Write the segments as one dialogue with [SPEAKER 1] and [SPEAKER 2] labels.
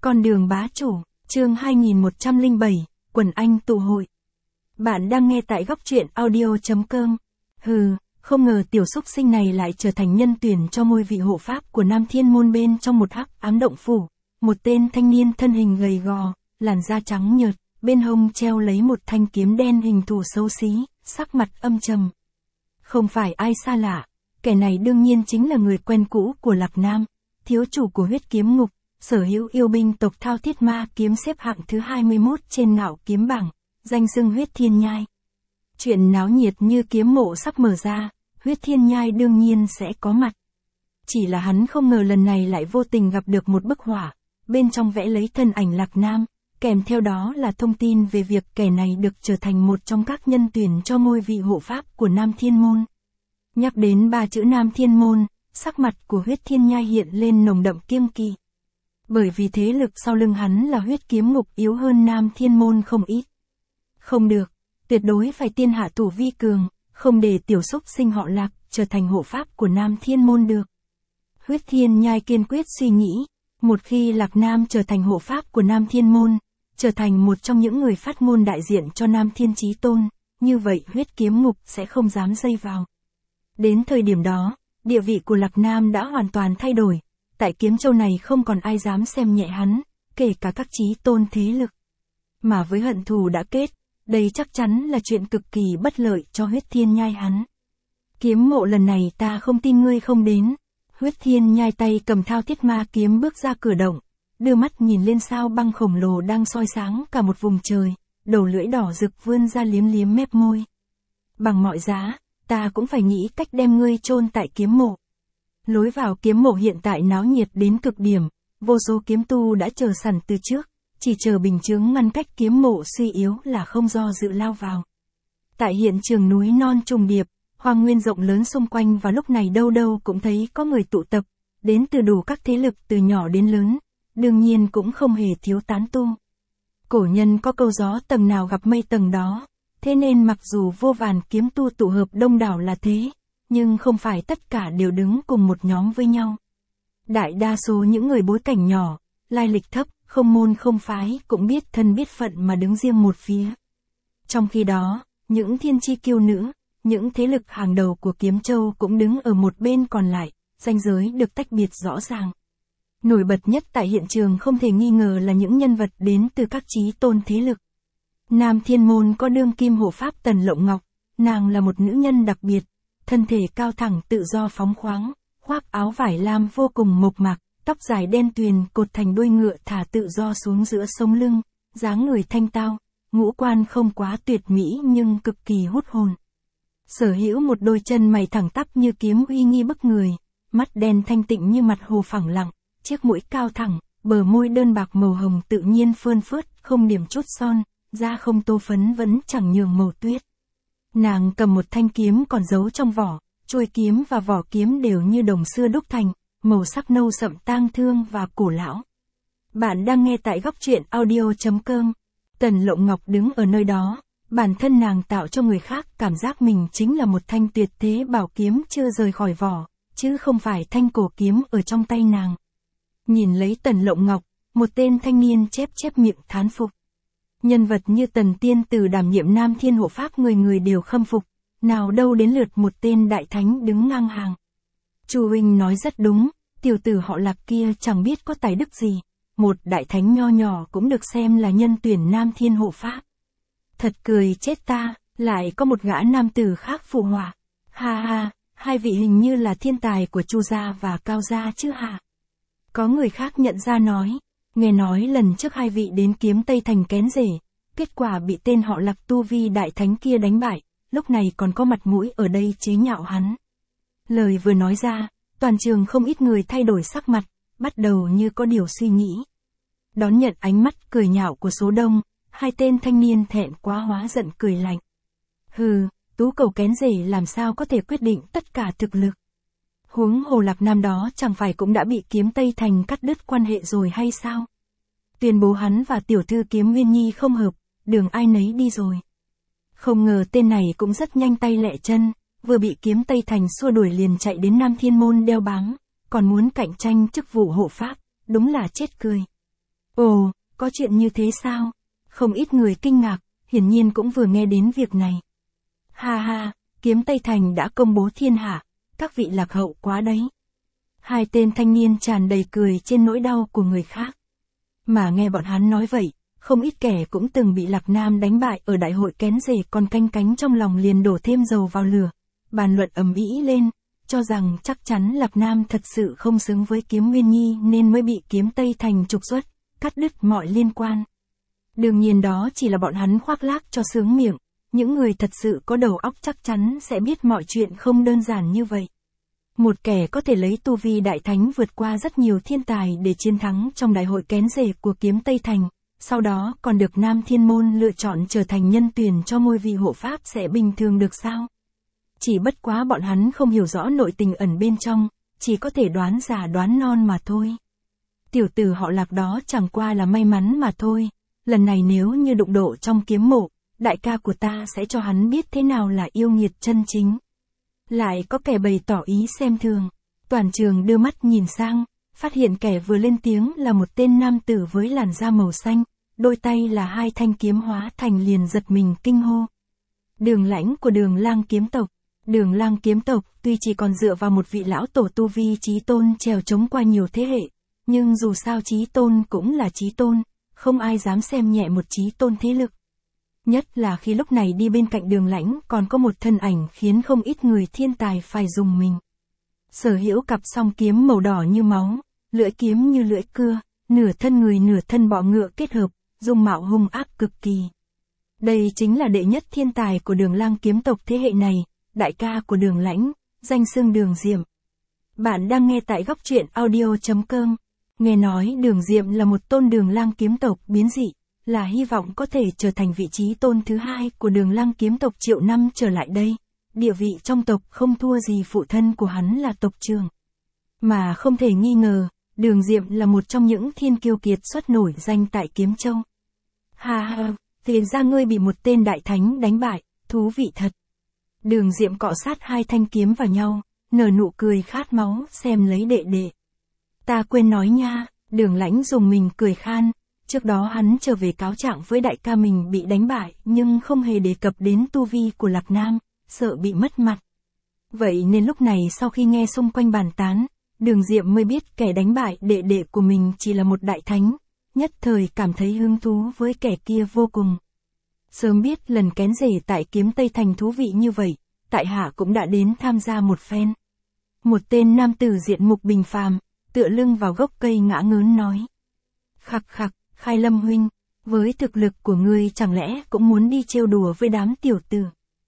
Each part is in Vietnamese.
[SPEAKER 1] Con đường bá chủ, chương 2107, quần anh tụ hội. Bạn đang nghe tại góc truyện audio.com. Không ngờ tiểu xúc sinh này lại trở thành nhân tuyển cho ngôi vị hộ pháp của Nam Thiên Môn bên trong một hắc ám động phủ. Một tên thanh niên thân hình gầy gò, làn da trắng nhợt, bên hông treo lấy một thanh kiếm đen hình thù xấu xí, sắc mặt âm trầm. Không phải ai xa lạ, kẻ này đương nhiên chính là người quen cũ của Lạc Nam, thiếu chủ của huyết kiếm ngục, sở hữu yêu binh tộc Thao Thiết Ma kiếm xếp hạng thứ 21 trên ngạo kiếm bảng, danh xưng huyết thiên nhai. Chuyện náo nhiệt như kiếm mộ sắp mở ra, huyết thiên nhai đương nhiên sẽ có mặt. Chỉ là hắn không ngờ lần này lại vô tình gặp được một bức họa, bên trong vẽ lấy thân ảnh Lạc Nam, kèm theo đó là thông tin về việc kẻ này được trở thành một trong các nhân tuyển cho ngôi vị hộ pháp của Nam Thiên Môn. Nhắc đến ba chữ Nam Thiên Môn, sắc mặt của huyết thiên nhai hiện lên nồng đậm kiêng kỵ. Bởi vì thế lực sau lưng hắn là huyết kiếm ngục yếu hơn Nam Thiên Môn không ít. Không được, tuyệt đối phải tiên hạ thủ vi cường, không để tiểu xúc sinh họ Lạc trở thành hộ pháp của Nam Thiên Môn được. Huyết thiên nhai kiên quyết suy nghĩ, một khi Lạc Nam trở thành hộ pháp của Nam Thiên Môn, trở thành một trong những người phát ngôn đại diện cho Nam Thiên Chí Tôn, như vậy huyết kiếm ngục sẽ không dám dây vào. Đến thời điểm đó, địa vị của Lạc Nam đã hoàn toàn thay đổi, tại Kiếm Châu này không còn ai dám xem nhẹ hắn, kể cả các chí tôn thế lực. Mà với hận thù đã kết, đây chắc chắn là chuyện cực kỳ bất lợi cho huyết thiên nhai hắn. Kiếm mộ lần này ta không tin ngươi không đến. Huyết thiên nhai tay cầm Thao Thiết Ma kiếm bước ra cửa động, đưa mắt nhìn lên sao băng khổng lồ đang soi sáng cả một vùng trời, đầu lưỡi đỏ rực vươn ra liếm liếm mép môi. Bằng mọi giá, ta cũng phải nghĩ cách đem ngươi chôn tại kiếm mộ. Lối vào kiếm mộ hiện tại náo nhiệt đến cực điểm, vô số kiếm tu đã chờ sẵn từ trước, chỉ chờ bình chướng ngăn cách kiếm mộ suy yếu là không do dự lao vào. Tại hiện trường núi non trùng điệp, hoang nguyên rộng lớn xung quanh và lúc này đâu đâu cũng thấy có người tụ tập, đến từ đủ các thế lực từ nhỏ đến lớn, đương nhiên cũng không hề thiếu tán tu. Cổ nhân có câu gió tầng nào gặp mây tầng đó, thế nên mặc dù vô vàn kiếm tu tụ hợp đông đảo là thế, nhưng không phải tất cả đều đứng cùng một nhóm với nhau. Đại đa số những người bối cảnh nhỏ, lai lịch thấp, không môn không phái cũng biết thân biết phận mà đứng riêng một phía. Trong khi đó, những thiên chi kiêu nữ, những thế lực hàng đầu của Kiếm Châu cũng đứng ở một bên còn lại, ranh giới được tách biệt rõ ràng. Nổi bật nhất tại hiện trường không thể nghi ngờ là những nhân vật đến từ các chí tôn thế lực. Nam Thiên Môn có đương kim hộ pháp Tần Lộng Ngọc, nàng là một nữ nhân đặc biệt, thân thể cao thẳng tự do phóng khoáng, khoác áo vải lam vô cùng mộc mạc, tóc dài đen tuyền cột thành đuôi ngựa thả tự do xuống giữa sống lưng, dáng người thanh tao, ngũ quan không quá tuyệt mỹ nhưng cực kỳ hút hồn. Sở hữu một đôi chân mày thẳng tắp như kiếm uy nghi bức người, mắt đen thanh tịnh như mặt hồ phẳng lặng, chiếc mũi cao thẳng, bờ môi đơn bạc màu hồng tự nhiên phơn phớt, không điểm chút son, da không tô phấn vẫn chẳng nhường màu tuyết. Nàng cầm một thanh kiếm còn giấu trong vỏ, chuôi kiếm và vỏ kiếm đều như đồng xưa đúc thành, màu sắc nâu sậm tang thương và cổ lão. Bạn đang nghe tại góc truyện audio.com. Tần Lộng Ngọc đứng ở nơi đó, bản thân nàng tạo cho người khác cảm giác mình chính là một thanh tuyệt thế bảo kiếm chưa rời khỏi vỏ, chứ không phải thanh cổ kiếm ở trong tay nàng. Nhìn lấy Tần Lộng Ngọc, một tên thanh niên chép miệng thán phục. Nhân vật như Tần Tiên Tử đảm nhiệm Nam Thiên hộ pháp người người đều khâm phục, nào đâu đến lượt một tên đại thánh đứng ngang hàng. Chu huynh nói rất đúng, tiểu tử họ Lạc kia chẳng biết có tài đức gì, một đại thánh nho nhỏ cũng được xem là nhân tuyển Nam Thiên hộ pháp. Thật cười chết ta, lại có một gã nam tử khác phụ họa. Ha ha, hai vị hình như là thiên tài của Chu gia và Cao gia chứ hả? Có người khác nhận ra nói, nghe nói lần trước hai vị đến Kiếm Tây Thành kén rể, kết quả bị tên họ Lạc tu vi đại thánh kia đánh bại, lúc này còn có mặt mũi ở đây chế nhạo hắn. Lời vừa nói ra, toàn trường không ít người thay đổi sắc mặt, bắt đầu như có điều suy nghĩ. Đón nhận ánh mắt cười nhạo của số đông, hai tên thanh niên thẹn quá hóa giận cười lạnh. Tú cầu kén rể làm sao có thể quyết định tất cả thực lực. Huống hồ Lạc Nam đó chẳng phải cũng đã bị Kiếm Tây Thành cắt đứt quan hệ rồi hay sao? Tuyên bố hắn và tiểu thư Kiếm Nguyên Nhi không hợp, đường ai nấy đi rồi. Không ngờ tên này cũng rất nhanh tay lẹ chân, vừa bị Kiếm Tây Thành xua đuổi liền chạy đến Nam Thiên Môn đeo bám, còn muốn cạnh tranh chức vụ hộ pháp, đúng là chết cười. Ồ, có chuyện như thế sao? Không ít người kinh ngạc, hiển nhiên cũng vừa nghe đến việc này. Ha ha, kiếm Tây Thành đã công bố thiên hạ, các vị lạc hậu quá đấy. Hai tên thanh niên tràn đầy cười trên nỗi đau của người khác. Mà nghe bọn hắn nói vậy, không ít kẻ cũng từng bị Lạc Nam đánh bại ở đại hội kén rể còn canh cánh trong lòng liền đổ thêm dầu vào lửa, bàn luận ầm ĩ lên, cho rằng chắc chắn Lạc Nam thật sự không xứng với kiếm Nguyên Nhi nên mới bị kiếm Tây Thành trục xuất, cắt đứt mọi liên quan. Đương nhiên đó chỉ là bọn hắn khoác lác cho sướng miệng, những người thật sự có đầu óc chắc chắn sẽ biết mọi chuyện không đơn giản như vậy. Một kẻ có thể lấy tu vi đại thánh vượt qua rất nhiều thiên tài để chiến thắng trong đại hội kén rể của kiếm Tây Thành, sau đó còn được Nam Thiên Môn lựa chọn trở thành nhân tuyển cho ngôi vị hộ pháp sẽ bình thường được sao? Chỉ bất quá bọn hắn không hiểu rõ nội tình ẩn bên trong, chỉ có thể đoán già đoán non mà thôi. Tiểu tử họ Lạc đó chẳng qua là may mắn mà thôi, lần này nếu như đụng độ trong kiếm mộ, đại ca của ta sẽ cho hắn biết thế nào là yêu nghiệt chân chính. Lại có kẻ bày tỏ ý xem thường, toàn trường đưa mắt nhìn sang, phát hiện kẻ vừa lên tiếng là một tên nam tử với làn da màu xanh, đôi tay là hai thanh kiếm hóa thành liền giật mình kinh hô. Đường Lãnh của Đường Lang kiếm tộc. Đường Lang kiếm tộc tuy chỉ còn dựa vào một vị lão tổ tu vi chí tôn trèo chống qua nhiều thế hệ, nhưng dù sao chí tôn cũng là chí tôn, không ai dám xem nhẹ một chí tôn thế lực. Nhất là khi lúc này đi bên cạnh Đường Lãnh còn có một thân ảnh khiến không ít người thiên tài phải dùng mình. Sở hữu cặp song kiếm màu đỏ như máu, lưỡi kiếm như lưỡi cưa, nửa thân người nửa thân bọ ngựa kết hợp, dung mạo hung ác cực kỳ. Đây chính là đệ nhất thiên tài của Đường Lang kiếm tộc thế hệ này, đại ca của Đường Lãnh, danh xưng Đường Diệm. Bạn đang nghe tại góc truyện audio.com. Nghe nói Đường Diệm là một tôn Đường Lang kiếm tộc biến dị, là hy vọng có thể trở thành vị trí tôn thứ hai của Đường Lang kiếm tộc triệu năm trở lại đây. Địa vị trong tộc không thua gì phụ thân của hắn là tộc trưởng. Mà không thể nghi ngờ, Đường Diệm là một trong những thiên kiêu kiệt xuất nổi danh tại Kiếm Châu. Ha ha, thì ra ngươi bị một tên đại thánh đánh bại, thú vị thật. Đường Diệm cọ sát hai thanh kiếm vào nhau, nở nụ cười khát máu xem lấy đệ đệ. Ta quên nói nha, Đường Lãnh dùng mình cười khan, trước đó hắn trở về cáo trạng với đại ca mình bị đánh bại nhưng không hề đề cập đến tu vi của Lạc Nam, sợ bị mất mặt. Vậy nên lúc này sau khi nghe xung quanh bàn tán, Đường Diệm mới biết kẻ đánh bại đệ đệ của mình chỉ là một đại thánh, nhất thời cảm thấy hứng thú với kẻ kia vô cùng. Sớm biết lần kén rể tại kiếm Tây Thành thú vị như vậy, tại hạ cũng đã đến tham gia một phen. Một tên nam tử diện mục bình phàm, tựa lưng vào gốc cây ngã ngớn nói. Khặc khặc, Khai Lâm huynh, với thực lực của ngươi chẳng lẽ cũng muốn đi trêu đùa với đám tiểu tử.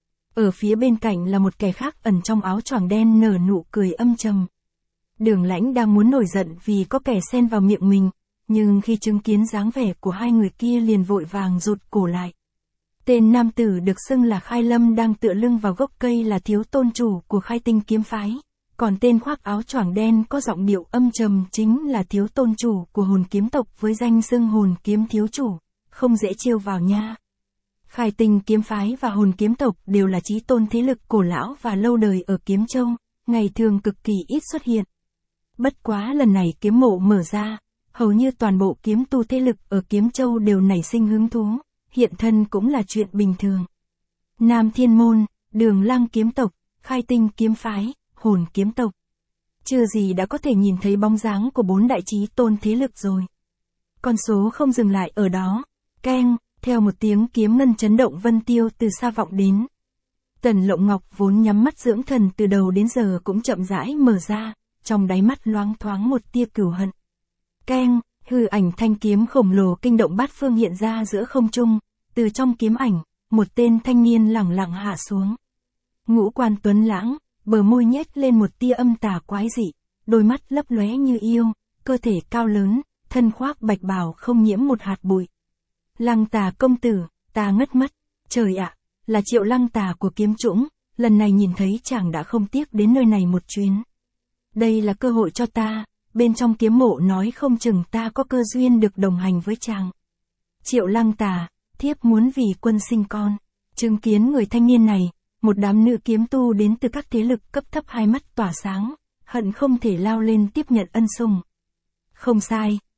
[SPEAKER 1] Ở phía bên cạnh là một kẻ khác ẩn trong áo choàng đen nở nụ cười âm trầm. Đường Lãnh đang muốn nổi giận vì có kẻ xen vào miệng mình, nhưng khi chứng kiến dáng vẻ của hai người kia liền vội vàng rụt cổ lại. Tên nam tử được xưng là Khai Lâm đang tựa lưng vào gốc cây là thiếu tôn chủ của Khai Tinh kiếm phái, còn tên khoác áo choàng đen có giọng điệu âm trầm chính là thiếu tôn chủ của Hồn kiếm tộc với danh xưng Hồn kiếm thiếu chủ, không dễ trêu vào nha. Khai Tinh kiếm phái và Hồn kiếm tộc đều là chí tôn thế lực cổ lão và lâu đời ở Kiếm Châu, ngày thường cực kỳ ít xuất hiện. Bất quá lần này kiếm mộ mở ra, hầu như toàn bộ kiếm tu thế lực ở Kiếm Châu đều nảy sinh hứng thú, hiện thân cũng là chuyện bình thường. Nam Thiên Môn, Đường Lang kiếm tộc, Khai Tinh kiếm phái, Hồn kiếm tộc. Chưa gì đã có thể nhìn thấy bóng dáng của 4 đại chí tôn thế lực rồi. Con số không dừng lại ở đó. Keng, theo một tiếng kiếm ngân chấn động vân tiêu từ xa vọng đến. Tần Lộng Ngọc vốn nhắm mắt dưỡng thần từ đầu đến giờ cũng chậm rãi mở ra, trong đáy mắt loáng thoáng một tia cửu hận. Keng, hư ảnh thanh kiếm khổng lồ kinh động bát phương hiện ra giữa không trung, từ trong kiếm ảnh, một tên thanh niên lẳng lặng hạ xuống. Ngũ quan tuấn lãng, bờ môi nhếch lên một tia âm tà quái dị, đôi mắt lấp lóe như yêu, cơ thể cao lớn, thân khoác bạch bào không nhiễm một hạt bụi. Lăng Tà công tử, ta ngất mất, trời ạ, là Triệu Lăng Tà của Kiếm Trũng, lần này nhìn thấy chàng đã không tiếc đến nơi này một chuyến. Đây là cơ hội cho ta, bên trong kiếm mộ nói không chừng ta có cơ duyên được đồng hành với chàng. Triệu Lăng Tà, thiếp muốn vì quân sinh con. Chứng kiến người thanh niên này, một đám nữ kiếm tu đến từ các thế lực cấp thấp hai mắt tỏa sáng, hận không thể lao lên tiếp nhận ân sủng. Không sai,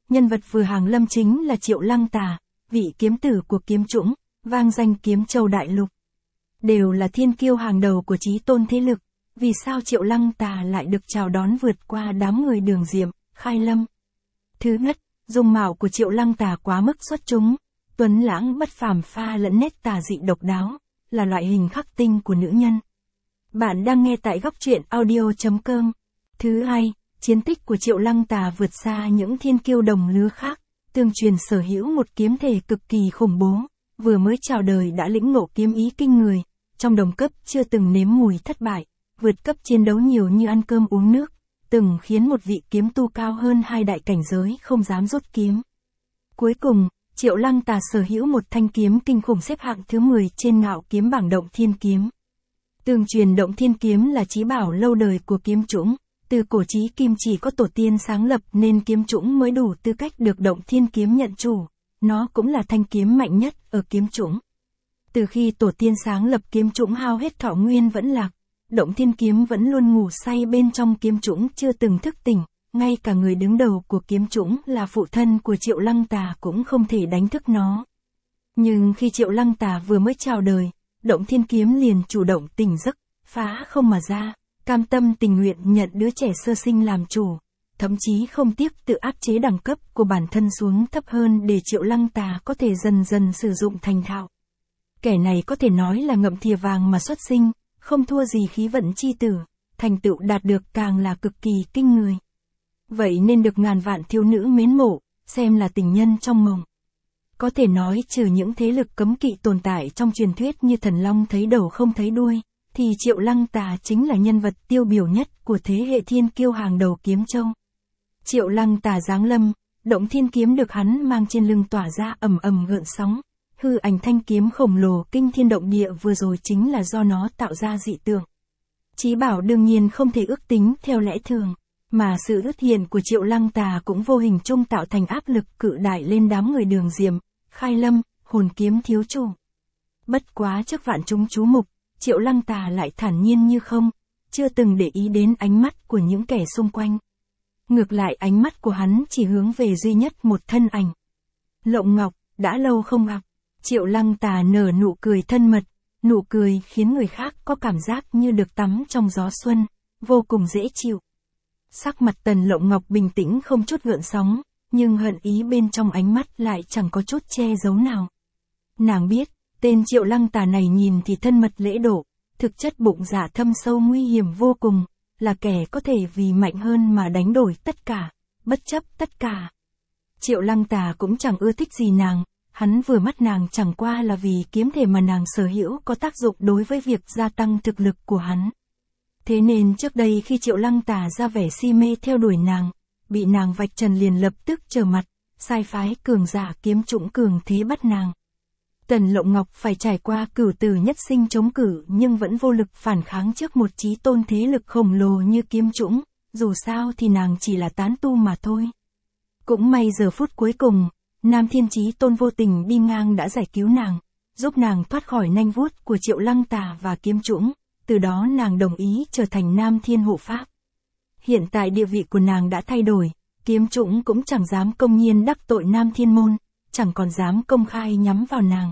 [SPEAKER 1] nhân vật vừa hàng lâm chính là Triệu Lăng Tà, vị kiếm tử của kiếm chủng, vang danh Kiếm Châu đại lục. Đều là thiên kiêu hàng đầu của chí tôn thế lực, vì sao Triệu Lăng Tà lại được chào đón vượt qua đám người Đường Diệm, Khai Lâm? Thứ nhất, dung mạo của Triệu Lăng Tà quá mức xuất chúng, tuấn lãng bất phàm pha lẫn nét tà dị độc đáo, là loại hình khắc tinh của nữ nhân. Bạn đang nghe tại góc truyện audio.com. Thứ hai, chiến tích của Triệu Lăng Tà vượt xa những thiên kiêu đồng lứa khác, tương truyền sở hữu một kiếm thể cực kỳ khủng bố, vừa mới chào đời đã lĩnh ngộ kiếm ý kinh người, trong đồng cấp chưa từng nếm mùi thất bại, vượt cấp chiến đấu nhiều như ăn cơm uống nước, từng khiến một vị kiếm tu cao hơn 2 đại cảnh giới không dám rút kiếm. Cuối cùng, Triệu Lăng Tà sở hữu một thanh kiếm kinh khủng xếp hạng thứ 10 trên ngạo kiếm bảng Động Thiên Kiếm. Tương truyền Động Thiên Kiếm là chí bảo lâu đời của kiếm chủng, từ cổ chí kim chỉ có tổ tiên sáng lập nên kiếm chủng mới đủ tư cách được Động Thiên Kiếm nhận chủ, nó cũng là thanh kiếm mạnh nhất ở kiếm chủng. Từ khi tổ tiên sáng lập kiếm chủng hao hết thọ nguyên vẫn lạc, Động Thiên Kiếm vẫn luôn ngủ say bên trong kiếm chủng chưa từng thức tỉnh, ngay cả người đứng đầu của kiếm chủng là phụ thân của Triệu Lăng Tà cũng không thể đánh thức nó. Nhưng khi Triệu Lăng Tà vừa mới chào đời, Động Thiên Kiếm liền chủ động tỉnh giấc, phá không mà ra, cam tâm tình nguyện nhận đứa trẻ sơ sinh làm chủ, thậm chí không tiếc tự áp chế đẳng cấp của bản thân xuống thấp hơn để Triệu Lăng Tà có thể dần dần sử dụng thành thạo. Kẻ này có thể nói là ngậm thìa vàng mà xuất sinh, không thua gì khí vận chi tử, thành tựu đạt được càng là cực kỳ kinh người. Vậy nên được ngàn vạn thiếu nữ mến mộ, xem là tình nhân trong mộng. Có thể nói trừ những thế lực cấm kỵ tồn tại trong truyền thuyết như thần long thấy đầu không thấy đuôi, thì Triệu Lăng Tà chính là nhân vật tiêu biểu nhất của thế hệ thiên kiêu hàng đầu kiếm châu. Triệu Lăng Tà giáng lâm, Động Thiên Kiếm được hắn mang trên lưng tỏa ra ầm ầm gợn sóng, hư ảnh thanh kiếm khổng lồ kinh thiên động địa vừa rồi chính là do nó tạo ra dị tượng. Chí bảo đương nhiên không thể ước tính theo lẽ thường, mà sự xuất hiện của Triệu Lăng Tà cũng vô hình chung tạo thành áp lực cự đại lên đám người Đường Diệm, Khai Lâm, Hồn Kiếm thiếu chủ. Bất quá trước vạn chúng chú mục, Triệu Lăng Tà lại thản nhiên như không, chưa từng để ý đến ánh mắt của những kẻ xung quanh. Ngược lại ánh mắt của hắn chỉ hướng về duy nhất một thân ảnh. Lộng Ngọc, đã lâu không gặp. Triệu Lăng Tà nở nụ cười thân mật, nụ cười khiến người khác có cảm giác như được tắm trong gió xuân, vô cùng dễ chịu. Sắc mặt Tần Lộng Ngọc bình tĩnh không chút gợn sóng, nhưng hận ý bên trong ánh mắt lại chẳng có chút che giấu nào. Nàng biết, tên Triệu Lăng Tà này nhìn thì thân mật lễ độ, thực chất bụng dạ thâm sâu nguy hiểm vô cùng, là kẻ có thể vì mạnh hơn mà đánh đổi tất cả, bất chấp tất cả. Triệu Lăng Tà cũng chẳng ưa thích gì nàng, hắn vừa mắt nàng chẳng qua là vì kiếm thể mà nàng sở hữu có tác dụng đối với việc gia tăng thực lực của hắn. Thế nên trước đây khi Triệu Lăng Tà ra vẻ si mê theo đuổi nàng, bị nàng vạch trần liền lập tức trở mặt, sai phái cường giả kiếm chủng cường thế bắt nàng. Tần Lộng Ngọc phải trải qua cửu tử nhất sinh chống cự nhưng vẫn vô lực phản kháng trước một chí tôn thế lực khổng lồ như kiếm chủng, dù sao thì nàng chỉ là tán tu mà thôi. Cũng may giờ phút cuối cùng, Nam Thiên Chí Tôn vô tình đi ngang đã giải cứu nàng, giúp nàng thoát khỏi nanh vuốt của Triệu Lăng Tà và kiếm chủng, từ đó nàng đồng ý trở thành Nam Thiên hộ pháp. Hiện tại địa vị của nàng đã thay đổi, kiếm chủng cũng chẳng dám công nhiên đắc tội Nam Thiên môn, chẳng còn dám công khai nhắm vào nàng.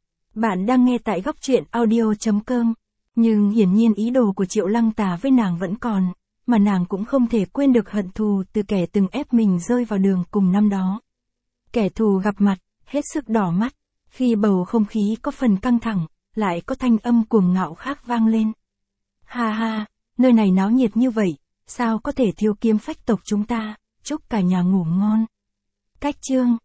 [SPEAKER 1] Bạn đang nghe tại góc truyện audio.com, nhưng hiển nhiên ý đồ của Triệu Lăng Tà với nàng vẫn còn, mà nàng cũng không thể quên được hận thù từ kẻ từng ép mình rơi vào đường cùng năm đó. Kẻ thù gặp mặt, hết sức đỏ mắt, khi bầu không khí có phần căng thẳng, lại có thanh âm cuồng ngạo khác vang lên. Ha ha, nơi này náo nhiệt như vậy, sao có thể thiếu kiếm phách tộc chúng ta, chúc cả nhà ngủ ngon. Cách chương